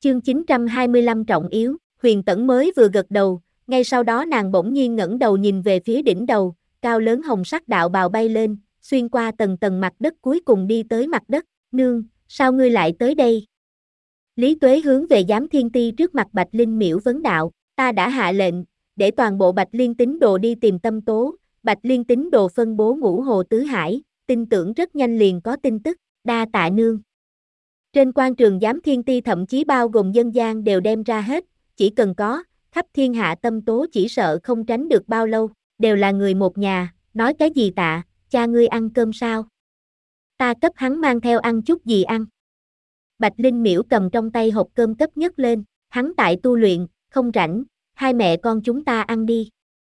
Chương 925 trọng yếu, Huyền Tẫn mới vừa gật đầu, ngay sau đó nàng bỗng nhiên ngẩng đầu nhìn về phía đỉnh đầu, cao lớn hồng sắc đạo bào bay lên, xuyên qua tầng tầng mặt đất cuối cùng đi tới mặt đất. Nương, sao ngươi lại tới đây? Lý Tuế hướng về Giám Thiên Ti trước mặt Bạch Linh Miễu vấn đạo, ta đã hạ lệnh, để toàn bộ Bạch Liên tín đồ đi tìm Tâm Tố, Bạch Liên tín đồ phân bố ngũ hồ tứ hải, tin tưởng rất nhanh liền có tin tức, đa tạ nương. Trên quan trường Giám Thiên Ti thậm chí bao gồm dân gian đều đem ra hết, chỉ cần có, khắp thiên hạ Tâm Tố chỉ sợ không tránh được bao lâu, đều là người một nhà, nói cái gì tạ, cha ngươi ăn cơm sao? Ta cấp hắn mang theo ăn chút gì ăn? Bạch Linh Miễu cầm trong tay hộp cơm cấp nhất lên, hắn tại tu luyện, không rảnh, hai mẹ con chúng ta ăn đi.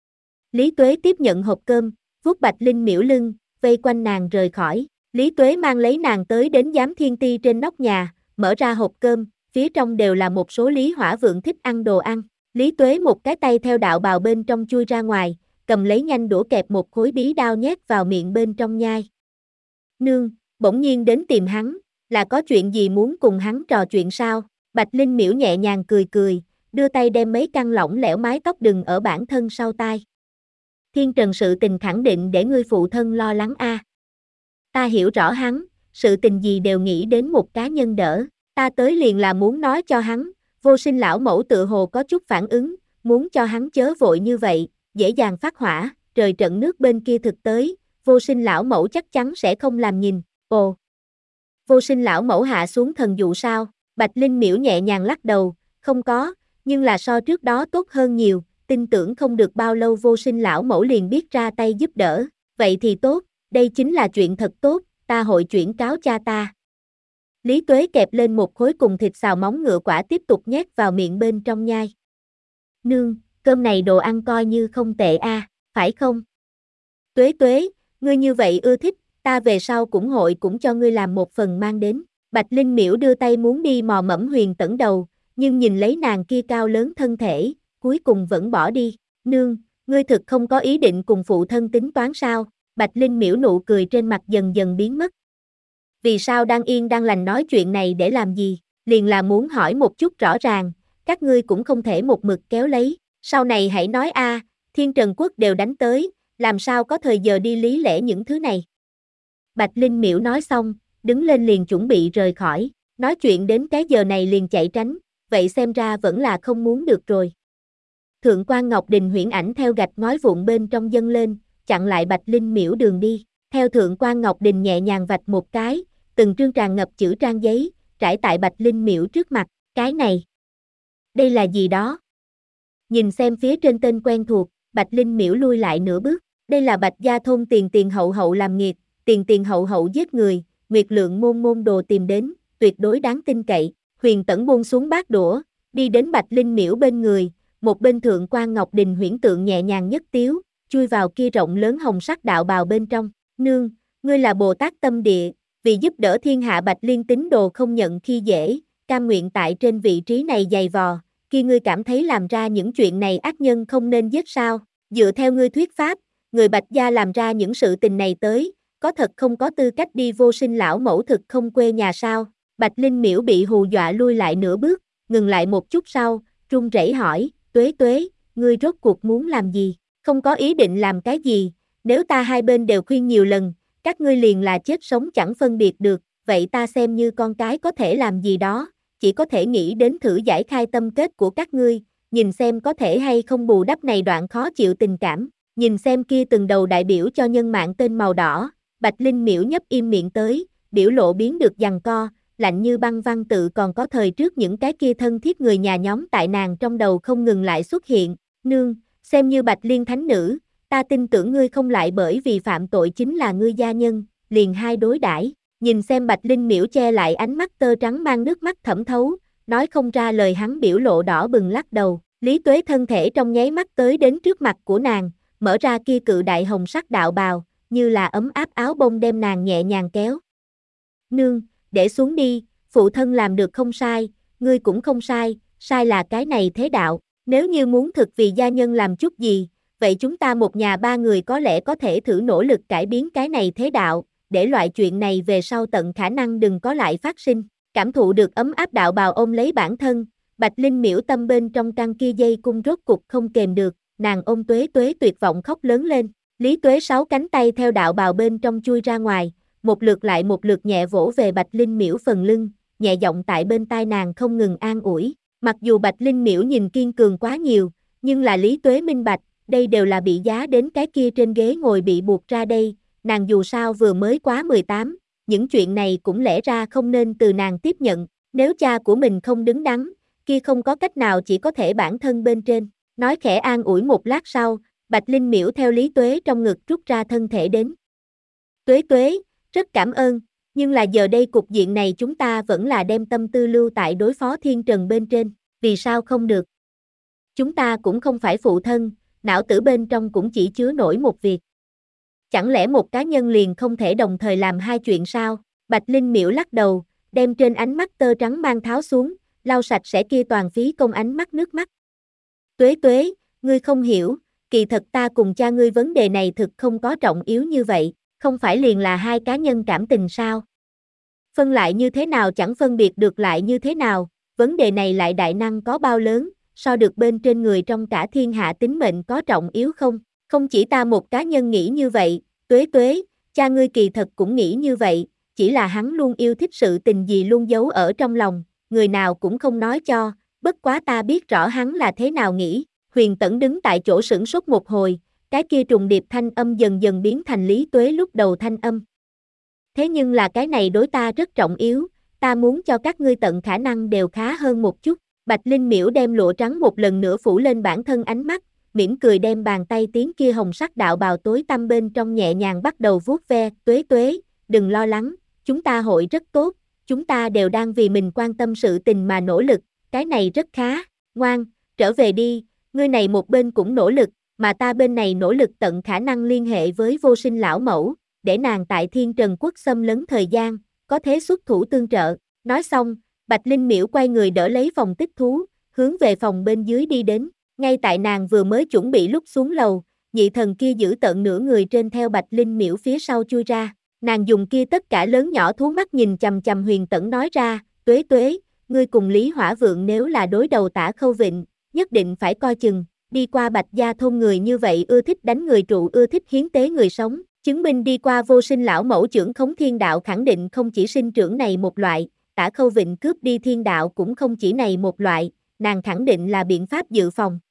Lý Tuế tiếp nhận hộp cơm, vuốt Bạch Linh Miễu lưng, vây quanh nàng rời khỏi. Lý Tuế mang lấy nàng tới đến Giám Thiên Ti trên nóc nhà, mở ra hộp cơm, phía trong đều là một số Lý Hỏa Vượng thích ăn đồ ăn. Lý Tuế một cái tay theo đạo bào bên trong chui ra ngoài, cầm lấy nhanh đũa kẹp một khối bí đao nhét vào miệng bên trong nhai. Nương, bỗng nhiên đến tìm hắn, là có chuyện gì muốn cùng hắn trò chuyện sao? Bạch Linh Miễu nhẹ nhàng cười cười, đưa tay đem mấy căn lỏng lẻo mái tóc đừng ở bản thân sau tai. Thiên Trần sự tình khẳng định để ngươi phụ thân lo lắng a. Ta hiểu rõ hắn, sự tình gì đều nghĩ đến một cá nhân đỡ, ta tới liền là muốn nói cho hắn, Vô Sinh lão mẫu tự hồ có chút phản ứng, muốn cho hắn chớ vội như vậy, dễ dàng phát hỏa, trời trận nước bên kia thực tới, Vô Sinh lão mẫu chắc chắn sẽ không làm nhìn. Ồ, Vô Sinh lão mẫu hạ xuống thần dụ sao? Bạch Linh Miễu nhẹ nhàng lắc đầu, không có, nhưng là so trước đó tốt hơn nhiều, tin tưởng không được bao lâu Vô Sinh lão mẫu liền biết ra tay giúp đỡ, vậy thì tốt, đây chính là chuyện thật tốt, ta hội chuyển cáo cha ta. Lý Tuế kẹp lên một khối cùng thịt xào móng ngựa quả tiếp tục nhét vào miệng bên trong nhai. Nương, cơm này đồ ăn coi như không tệ a, phải không? Tuế Tuế, ngươi như vậy ưa thích, ta về sau cũng hội cũng cho ngươi làm một phần mang đến. Bạch Linh Miễu đưa tay muốn đi mò mẫm Huyền Tẫn đầu, nhưng nhìn lấy nàng kia cao lớn thân thể, cuối cùng vẫn bỏ đi. Nương, ngươi thực không có ý định cùng phụ thân tính toán sao? Bạch Linh Miễu nụ cười trên mặt dần dần biến mất. Vì sao đang yên đang lành nói chuyện này để làm gì? Liền là muốn hỏi một chút rõ ràng, các ngươi cũng không thể một mực kéo lấy. Sau này hãy nói a, Thiên Trần Quốc đều đánh tới, làm sao có thời giờ đi lý lẽ những thứ này? Bạch Linh Miễu nói xong, đứng lên liền chuẩn bị rời khỏi, nói chuyện đến cái giờ này liền chạy tránh, vậy xem ra vẫn là không muốn được rồi. Thượng quan Ngọc Đình huyễn ảnh theo gạch ngói vụn bên trong dâng lên, chặn lại Bạch Linh Miễu đường đi, theo Thượng quan Ngọc Đình nhẹ nhàng vạch một cái, từng trương tràn ngập chữ trang giấy, trải tại Bạch Linh Miễu trước mặt, cái này, đây là gì đó? Nhìn xem phía trên tên quen thuộc, Bạch Linh Miễu lui lại nửa bước, đây là Bạch gia thôn tiền tiền hậu hậu làm nghiệt, tiền tiền hậu hậu giết người, Nguyệt Lượng môn môn đồ tìm đến, tuyệt đối đáng tin cậy. Huyền Tẫn buông xuống bát đũa, đi đến Bạch Linh Miễu bên người, một bên Thượng quan Ngọc Đình huyễn tượng nhẹ nhàng nhất tiếu, chui vào kia rộng lớn hồng sắc đạo bào bên trong. Nương, ngươi là Bồ Tát tâm địa, vì giúp đỡ thiên hạ Bạch Liên tín đồ không nhận khi dễ, cam nguyện tại trên vị trí này dày vò, khi ngươi cảm thấy làm ra những chuyện này ác nhân không nên giết sao? Dựa theo ngươi thuyết pháp, người Bạch gia làm ra những sự tình này tới, có thật không có tư cách đi Vô Sinh lão mẫu thực không quê nhà sao? Bạch Linh Miễu bị hù dọa lui lại nửa bước, ngừng lại một chút sau, run rẩy hỏi, Tuế Tuế, ngươi rốt cuộc muốn làm gì? Không có ý định làm cái gì, nếu ta hai bên đều khuyên nhiều lần, các ngươi liền là chết sống chẳng phân biệt được, vậy ta xem như con cái có thể làm gì đó, chỉ có thể nghĩ đến thử giải khai tâm kết của các ngươi, nhìn xem có thể hay không bù đắp này đoạn khó chịu tình cảm, nhìn xem kia từng đầu đại biểu cho nhân mạng tên màu đỏ, Bạch Linh Miễu nhấp im miệng tới, biểu lộ biến được giằng co, lạnh như băng văn tự còn có thời trước những cái kia thân thiết người nhà nhóm tại nàng trong đầu không ngừng lại xuất hiện, nương, xem như Bạch Liên thánh nữ, ta tin tưởng ngươi không lại bởi vì phạm tội chính là ngươi gia nhân, liền hai đối đãi. Nhìn xem Bạch Linh Miễu che lại ánh mắt tơ trắng mang nước mắt thẩm thấu, nói không ra lời hắn biểu lộ đỏ bừng lắc đầu, Lý Tuế thân thể trong nháy mắt tới đến trước mặt của nàng, mở ra kia cự đại hồng sắc đạo bào, như là ấm áp áo bông đem nàng nhẹ nhàng kéo. Nương, để xuống đi, phụ thân làm được không sai, ngươi cũng không sai, sai là cái này thế đạo, nếu như muốn thực vì gia nhân làm chút gì, vậy chúng ta một nhà ba người có lẽ có thể thử nỗ lực cải biến cái này thế đạo, để loại chuyện này về sau tận khả năng đừng có lại phát sinh. Cảm thụ được ấm áp đạo bào ôm lấy bản thân, Bạch Linh miễu tâm bên trong căn kia dây cung rốt cục không kềm được, nàng ôm Tuế Tuế tuyệt vọng khóc lớn lên. Lý Tuế 6 cánh tay theo đạo bào bên trong chui ra ngoài, một lượt lại một lượt nhẹ vỗ về Bạch Linh miễu phần lưng, nhẹ giọng tại bên tai nàng không ngừng an ủi. Mặc dù Bạch Linh miễu nhìn kiên cường quá nhiều, nhưng là Lý Tuế minh bạch, đây đều là bị giá đến cái kia trên ghế ngồi bị buộc ra đây, nàng dù sao vừa mới quá 18, những chuyện này cũng lẽ ra không nên từ nàng tiếp nhận, nếu cha của mình không đứng đắn, kia không có cách nào chỉ có thể bản thân bên trên. Nói khẽ an ủi một lát sau, Bạch Linh miễu theo Lý Tuế trong ngực rút ra thân thể đến. Tuế Tuế, rất cảm ơn, nhưng là giờ đây cục diện này chúng ta vẫn là đem tâm tư lưu tại đối phó thiên trần bên trên, vì sao không được? Chúng ta cũng không phải phụ thân, não tử bên trong cũng chỉ chứa nổi một việc. Chẳng lẽ một cá nhân liền không thể đồng thời làm hai chuyện sao? Bạch Linh miễu lắc đầu, đem trên ánh mắt tơ trắng mang tháo xuống, lau sạch sẽ kia toàn phí công ánh mắt nước mắt. Tuế Tuế, ngươi không hiểu, kỳ thật ta cùng cha ngươi vấn đề này thực không có trọng yếu như vậy, không phải liền là hai cá nhân cảm tình sao? Phân lại như thế nào chẳng phân biệt được lại như thế nào, vấn đề này lại đại năng có bao lớn, so được bên trên người trong cả thiên hạ tính mệnh có trọng yếu không? Không chỉ ta một cá nhân nghĩ như vậy, Tuế Tuế, cha ngươi kỳ thật cũng nghĩ như vậy, chỉ là hắn luôn yêu thích sự tình gì luôn giấu ở trong lòng, người nào cũng không nói cho, bất quá ta biết rõ hắn là thế nào nghĩ. Huyền Tẫn đứng tại chỗ sửng sốt một hồi, cái kia trùng điệp thanh âm dần dần biến thành Lý Tuế lúc đầu thanh âm. Thế nhưng là cái này đối ta rất trọng yếu, ta muốn cho các ngươi tận khả năng đều khá hơn một chút. Bạch Linh miễu đem lụa trắng một lần nữa phủ lên bản thân ánh mắt, mỉm cười đem bàn tay tiến kia hồng sắc đạo bào tối tăm bên trong nhẹ nhàng bắt đầu vuốt ve. Tuế Tuế, đừng lo lắng, chúng ta hội rất tốt, chúng ta đều đang vì mình quan tâm sự tình mà nỗ lực, cái này rất khá, ngoan, trở về đi, ngươi này một bên cũng nỗ lực, mà ta bên này nỗ lực tận khả năng liên hệ với Vô Sinh lão mẫu, để nàng tại Thiên Trần Quốc xâm lấn thời gian, có thế xuất thủ tương trợ. Nói xong, Bạch Linh miễu quay người đỡ lấy phòng tích thú, hướng về phòng bên dưới đi đến. Ngay tại nàng vừa mới chuẩn bị lúc xuống lầu, nhị thần kia giữ tợn nửa người trên theo Bạch Linh miễu phía sau chui ra. Nàng dùng kia tất cả lớn nhỏ thú mắt nhìn chằm chằm Huyền Tẫn nói ra, Tuế Tuế, ngươi cùng Lý Hỏa Vượng nếu là đối đầu Tả Khâu Vịnh, nhất định phải coi chừng, đi qua Bạch gia thôn người như vậy ưa thích đánh người trụ ưa thích hiến tế người sống, chứng minh đi qua Vô Sinh lão mẫu trưởng khống thiên đạo khẳng định không chỉ sinh trưởng này một loại, Tả Khâu Vịnh cướp đi thiên đạo cũng không chỉ này một loại, nàng khẳng định là biện pháp dự phòng.